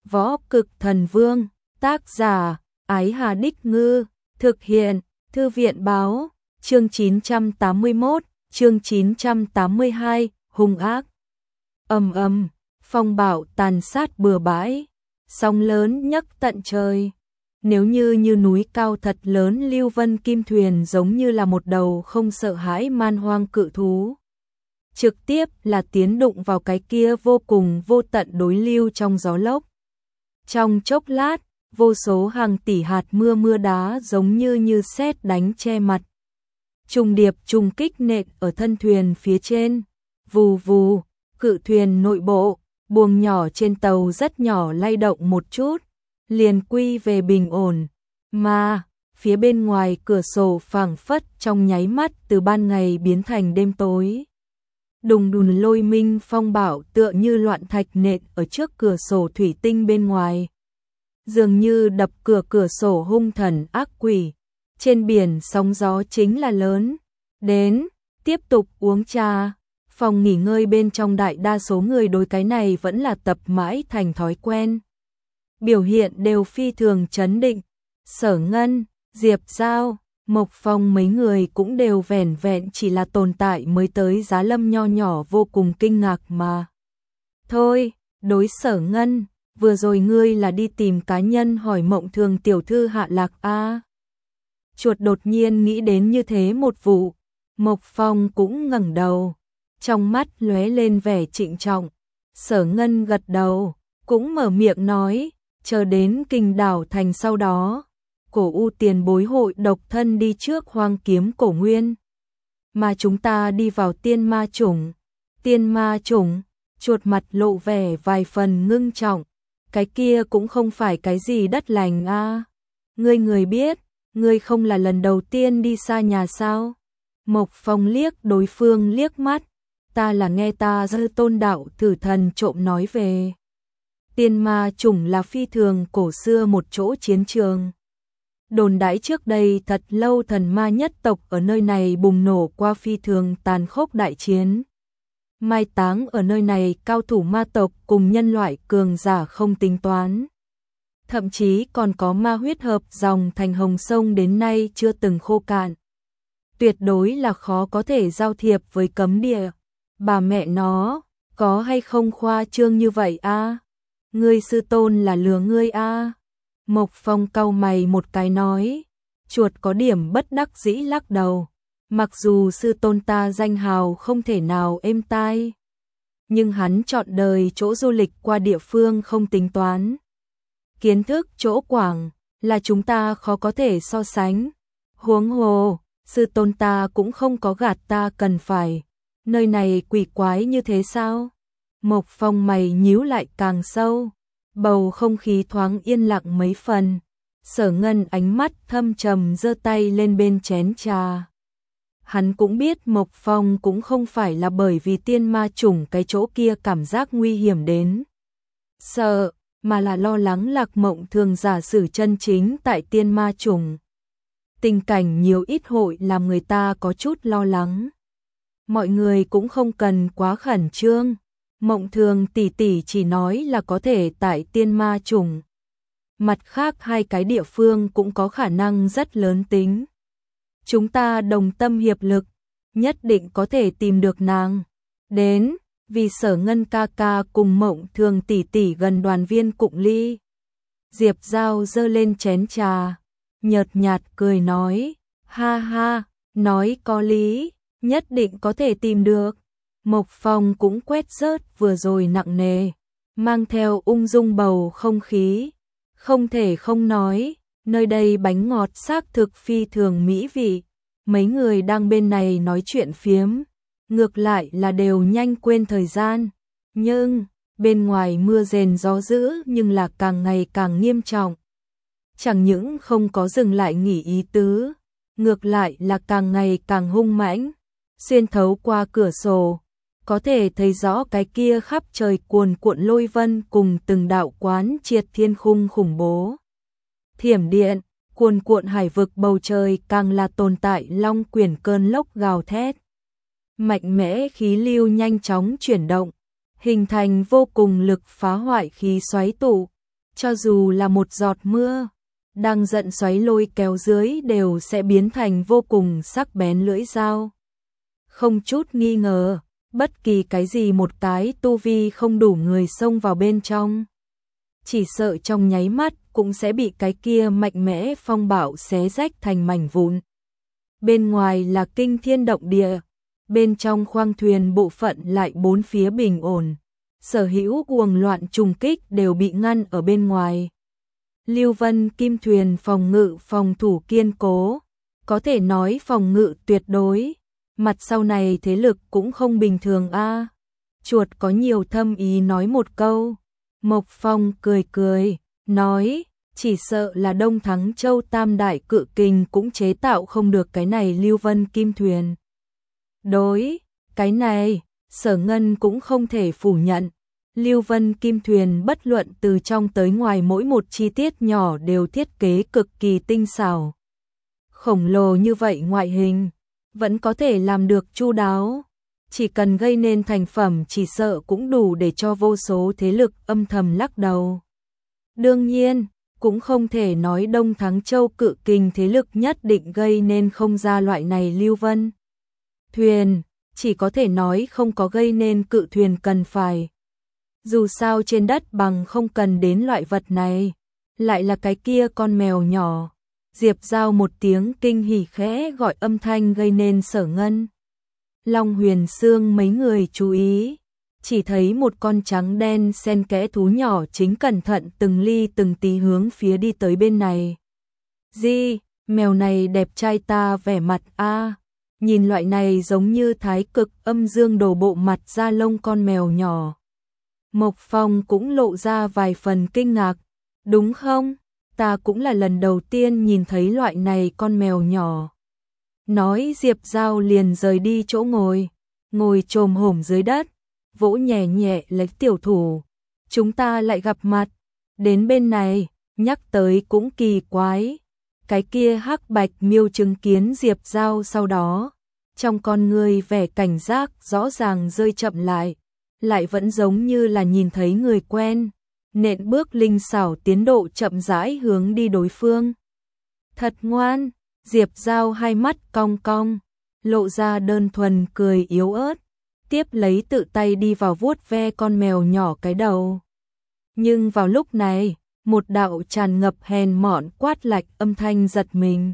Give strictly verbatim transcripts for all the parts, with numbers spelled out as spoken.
Võ Cực Thần Vương, tác giả, Ái Hà Đích Ngư, thực hiện, Thư viện Báo, chương chín trăm tám mươi mốt, chương chín trăm tám mươi hai, hung ác. Ầm ầm, phong bạo tàn sát bừa bãi, sóng lớn nhấc tận trời. Nếu như như núi cao thật lớn, Lưu Vân Kim Thuyền giống như là một đầu không sợ hãi man hoang cự thú. Trực tiếp là tiến đụng vào cái kia vô cùng vô tận đối lưu trong gió lốc. Trong chốc lát, vô số hàng tỷ hạt mưa mưa đá giống như như sét đánh che mặt. Trùng điệp trùng kích nện ở thân thuyền phía trên, vù vù, cự thuyền nội bộ, buồng nhỏ trên tàu rất nhỏ lay động một chút, liền quy về bình ổn, mà phía bên ngoài cửa sổ phảng phất trong nháy mắt từ ban ngày biến thành đêm tối. Đùng đùng lôi minh phong bạo tựa như loạn thạch nện ở trước cửa sổ thủy tinh bên ngoài. Dường như đập cửa cửa sổ hung thần ác quỷ. Trên biển sóng gió chính là lớn. Đến, tiếp tục uống trà. Phòng nghỉ ngơi bên trong đại đa số người đối cái này vẫn là tập mãi thành thói quen. Biểu hiện đều phi thường trấn định. Sở Ngân, Diệp Giao, Mộc Phong mấy người cũng đều vẻn vẹn chỉ là tồn tại mới tới Giá Lâm nho nhỏ vô cùng kinh ngạc mà. Thôi, đối Sở Ngân, vừa rồi ngươi là đi tìm cá nhân hỏi Mộng Thường tiểu thư hạ lạc a? Chuột đột nhiên nghĩ đến như thế một vụ, Mộc Phong cũng ngẩng đầu, trong mắt lóe lên vẻ trịnh trọng. Sở Ngân gật đầu, cũng mở miệng nói, chờ đến Kinh Đảo Thành sau đó. Cổ U tiền bối hội độc thân đi trước Hoang Kiếm Cổ Nguyên, mà chúng ta đi vào Tiên Ma Chủng. Tiên Ma Chủng, chuột mặt lộ vẻ vài phần ngưng trọng, cái kia cũng không phải cái gì đất lành a. Ngươi người biết, ngươi không là lần đầu tiên đi xa nhà sao? Mộc Phong liếc đối phương liếc mắt, ta là nghe ta Dư Tôn đạo thử thần trộm nói về. Tiên Ma Chủng là phi thường cổ xưa một chỗ chiến trường. Đồn đãi trước đây thật lâu thần ma nhất tộc ở nơi này bùng nổ qua phi thường tàn khốc đại chiến. Mai táng ở nơi này cao thủ ma tộc cùng nhân loại cường giả không tính toán. Thậm chí còn có ma huyết hợp dòng thành hồng sông đến nay chưa từng khô cạn. Tuyệt đối là khó có thể giao thiệp với cấm địa. Bà mẹ nó, có hay không khoa trương như vậy a? Ngươi sư tôn là lừa ngươi a? Mộc Phong cau mày một cái nói, chuột có điểm bất đắc dĩ lắc đầu, mặc dù sư tôn ta danh hào không thể nào êm tai, nhưng hắn chọn đời chỗ du lịch qua địa phương không tính toán. Kiến thức chỗ quảng là chúng ta khó có thể so sánh, huống hồ, sư tôn ta cũng không có gạt ta cần phải, nơi này quỷ quái như thế sao? Mộc Phong mày nhíu lại càng sâu. Bầu không khí thoáng yên lặng mấy phần. Sở Ngân ánh mắt thâm trầm giơ tay lên bên chén trà. Hắn cũng biết Mộc Phong cũng không phải là bởi vì Tiên Ma Chủng cái chỗ kia cảm giác nguy hiểm đến sợ, mà là lo lắng Lạc Mộng Thường giả sử chân chính tại Tiên Ma Chủng. Tình cảnh nhiều ít hội làm người ta có chút lo lắng. Mọi người cũng không cần quá khẩn trương. Mộng Thường tỷ tỷ chỉ nói là có thể tại Tiên Ma Chủng. Mặt khác hai cái địa phương cũng có khả năng rất lớn tính. Chúng ta đồng tâm hiệp lực, nhất định có thể tìm được nàng. Đến, vì Sở Ngân ca ca cùng Mộng Thường tỷ tỷ gần đoàn viên cụng ly. Diệp Giao giơ lên chén trà, nhợt nhạt cười nói, ha ha, nói có lý, nhất định có thể tìm được. Mộc Phong cũng quét rớt vừa rồi nặng nề, mang theo ung dung bầu không khí. Không thể không nói, nơi đây bánh ngọt xác thực phi thường mỹ vị. Mấy người đang bên này nói chuyện phiếm, ngược lại là đều nhanh quên thời gian. Nhưng, bên ngoài mưa rền gió dữ nhưng là càng ngày càng nghiêm trọng. Chẳng những không có dừng lại nghỉ ý tứ, ngược lại là càng ngày càng hung mãnh. Xuyên thấu qua cửa sổ, có thể thấy rõ cái kia khắp trời cuồn cuộn lôi vân cùng từng đạo quán triệt thiên khung khủng bố. Thiểm điện, cuồn cuộn hải vực bầu trời càng là tồn tại long quyển cơn lốc gào thét. Mạnh mẽ khí lưu nhanh chóng chuyển động, hình thành vô cùng lực phá hoại khí xoáy tụ, cho dù là một giọt mưa, đang giận xoáy lôi kéo dưới đều sẽ biến thành vô cùng sắc bén lưỡi dao. Không chút nghi ngờ, bất kỳ cái gì một cái tu vi không đủ người xông vào bên trong, chỉ sợ trong nháy mắt cũng sẽ bị cái kia mạnh mẽ phong bạo xé rách thành mảnh vụn. Bên ngoài là kinh thiên động địa, bên trong khoang thuyền bộ phận lại bốn phía bình ổn, sở hữu cuồng loạn trùng kích đều bị ngăn ở bên ngoài. Lưu Vân Kim thuyền phòng ngự phòng thủ kiên cố, có thể nói phòng ngự tuyệt đối, mặt sau này thế lực cũng không bình thường a. Chuột có nhiều thâm ý nói một câu, Mộc Phong cười cười, nói, chỉ sợ là Đông Thắng Châu Tam Đại Cự Kình cũng chế tạo không được cái này Lưu Vân Kim thuyền. Đối, cái này, Sở Ngân cũng không thể phủ nhận. Lưu Vân Kim thuyền bất luận từ trong tới ngoài mỗi một chi tiết nhỏ đều thiết kế cực kỳ tinh xảo. Khổng lồ như vậy ngoại hình, vẫn có thể làm được chu đáo. Chỉ cần gây nên thành phẩm chỉ sợ cũng đủ để cho vô số thế lực âm thầm lắc đầu. Đương nhiên, cũng không thể nói Đông Thắng Châu Cự Kình thế lực nhất định gây nên không ra loại này Lưu Vân thuyền, chỉ có thể nói không có gây nên cự thuyền cần phải. Dù sao trên đất bằng không cần đến loại vật này, lại là cái kia con mèo nhỏ. Diệp Giao một tiếng kinh hỉ khẽ gọi âm thanh gây nên Sở Ngân, Long Huyền Sương mấy người chú ý, chỉ thấy một con trắng đen xen kẽ thú nhỏ chính cẩn thận từng ly từng tí hướng phía đi tới bên này. Di, mèo này đẹp trai ta vẻ mặt a. Nhìn loại này giống như thái cực âm dương đồ bộ mặt da lông con mèo nhỏ. Mộc Phong cũng lộ ra vài phần kinh ngạc, đúng không? Ta cũng là lần đầu tiên nhìn thấy loại này con mèo nhỏ. Nói Diệp Giao liền rời đi chỗ ngồi, ngồi chồm hổm dưới đất, vỗ nhẹ nhẹ lấy tiểu thủ. Chúng ta lại gặp mặt, đến bên này, nhắc tới cũng kỳ quái. Cái kia hắc bạch miêu chứng kiến Diệp Giao sau đó, trong con người vẻ cảnh giác rõ ràng rơi chậm lại, lại vẫn giống như là nhìn thấy người quen, nện bước linh xảo tiến độ chậm rãi hướng đi đối phương. Thật ngoan, Diệp Giao hai mắt cong cong, lộ ra đơn thuần cười yếu ớt, tiếp lấy tự tay đi vào vuốt ve con mèo nhỏ cái đầu. Nhưng vào lúc này, một đạo tràn ngập hèn mọn quát lạch âm thanh giật mình.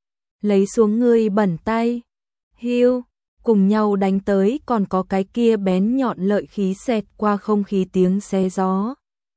Lấy xuống ngươi bẩn tay, hiu, cùng nhau đánh tới còn có cái kia bén nhọn lợi khí xẹt qua không khí tiếng xé gió.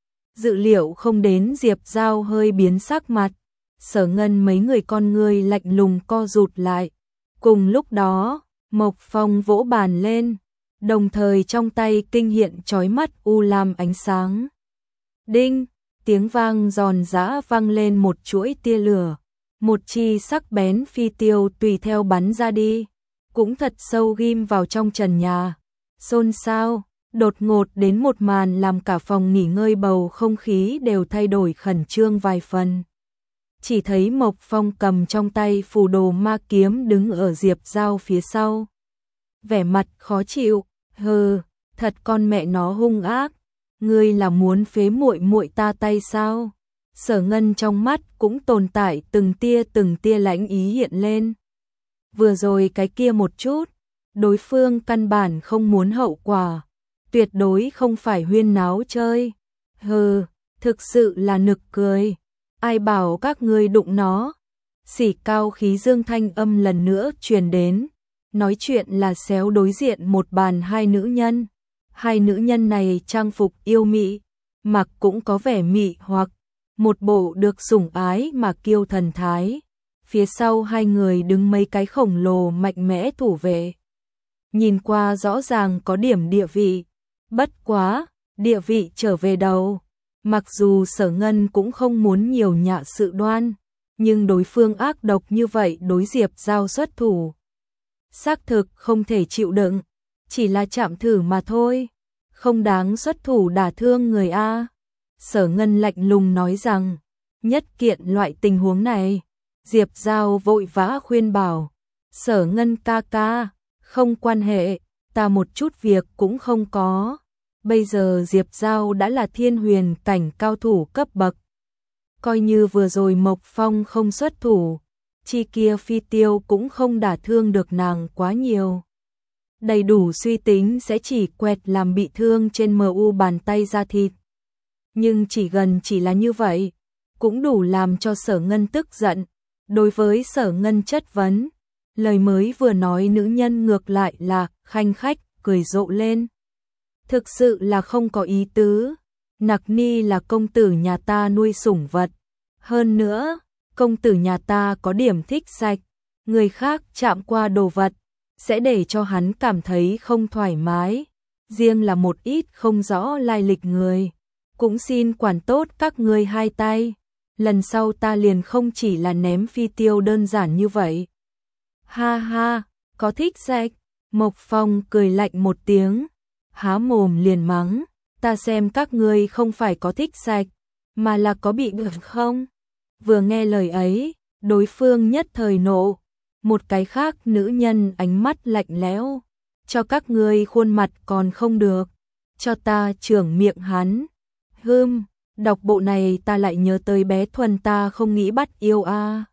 Dự liệu không đến Diệp Giao hơi biến sắc mặt, Sở Ngân mấy người con ngươi lạnh lùng co rụt lại. Cùng lúc đó, Mộc Phong vỗ bàn lên, đồng thời trong tay kinh hiện chói mắt u lam ánh sáng. Đinh, tiếng vang giòn giã vang lên một chuỗi tia lửa, một chi sắc bén phi tiêu tùy theo bắn ra đi, cũng thật sâu ghim vào trong trần nhà. Xôn xao, đột ngột đến một màn làm cả phòng nghỉ ngơi bầu không khí đều thay đổi khẩn trương vài phần. Chỉ thấy Mộc Phong cầm trong tay phù đồ ma kiếm đứng ở Diệp Giao phía sau. Vẻ mặt khó chịu, hừ, thật con mẹ nó hung ác, ngươi là muốn phế muội muội ta tay sao? Sở Ngân trong mắt cũng tồn tại từng tia từng tia lãnh ý hiện lên. Vừa rồi cái kia một chút, đối phương căn bản không muốn hậu quả, tuyệt đối không phải huyên náo chơi. Hừ, thực sự là nực cười. Ai bảo các ngươi đụng nó? Sỉ cao khí dương thanh âm lần nữa truyền đến, nói chuyện là xéo đối diện một bàn hai nữ nhân. Hai nữ nhân này trang phục yêu mị, mặc cũng có vẻ mị hoặc một bộ được sủng ái mà kiêu thần thái. Phía sau hai người đứng mấy cái khổng lồ mạnh mẽ thủ vệ. Nhìn qua rõ ràng có điểm địa vị, bất quá, địa vị trở về đầu. Mặc dù Sở Ngân cũng không muốn nhiều nhạ sự đoan, nhưng đối phương ác độc như vậy đối Diệp Giao xuất thủ. Xác thực không thể chịu đựng, chỉ là chạm thử mà thôi, không đáng xuất thủ đả thương người a. Sở Ngân lạnh lùng nói rằng, nhất kiện loại tình huống này, Diệp Giao vội vã khuyên bảo, Sở Ngân ca ca, không quan hệ, ta một chút việc cũng không có. Bây giờ Diệp Giao đã là thiên huyền cảnh cao thủ cấp bậc. Coi như vừa rồi Mộc Phong không xuất thủ, chi kia phi tiêu cũng không đả thương được nàng quá nhiều. Đầy đủ suy tính sẽ chỉ quẹt làm bị thương trên mờ u bàn tay da thịt. Nhưng chỉ gần chỉ là như vậy, cũng đủ làm cho Sở Ngân tức giận. Đối với Sở Ngân chất vấn, lời mới vừa nói nữ nhân ngược lại là khanh khách, cười rộ lên. Thực sự là không có ý tứ, Nặc Ni là công tử nhà ta nuôi sủng vật. Hơn nữa, công tử nhà ta có điểm thích sạch, người khác chạm qua đồ vật, sẽ để cho hắn cảm thấy không thoải mái. Riêng là một ít không rõ lai lịch người, cũng xin quản tốt các ngươi hai tay. Lần sau ta liền không chỉ là ném phi tiêu đơn giản như vậy. Ha ha, có thích sạch? Mộc Phong cười lạnh một tiếng, há mồm liền mắng, ta xem các ngươi không phải có thích sạch, mà là có bị được không? Vừa nghe lời ấy, đối phương nhất thời nộ, một cái khác nữ nhân ánh mắt lạnh lẽo, cho các ngươi khuôn mặt còn không được, cho ta trưởng miệng hắn. Hừm, đọc bộ này ta lại nhớ tới bé Thuần ta không nghĩ bắt yêu a. À.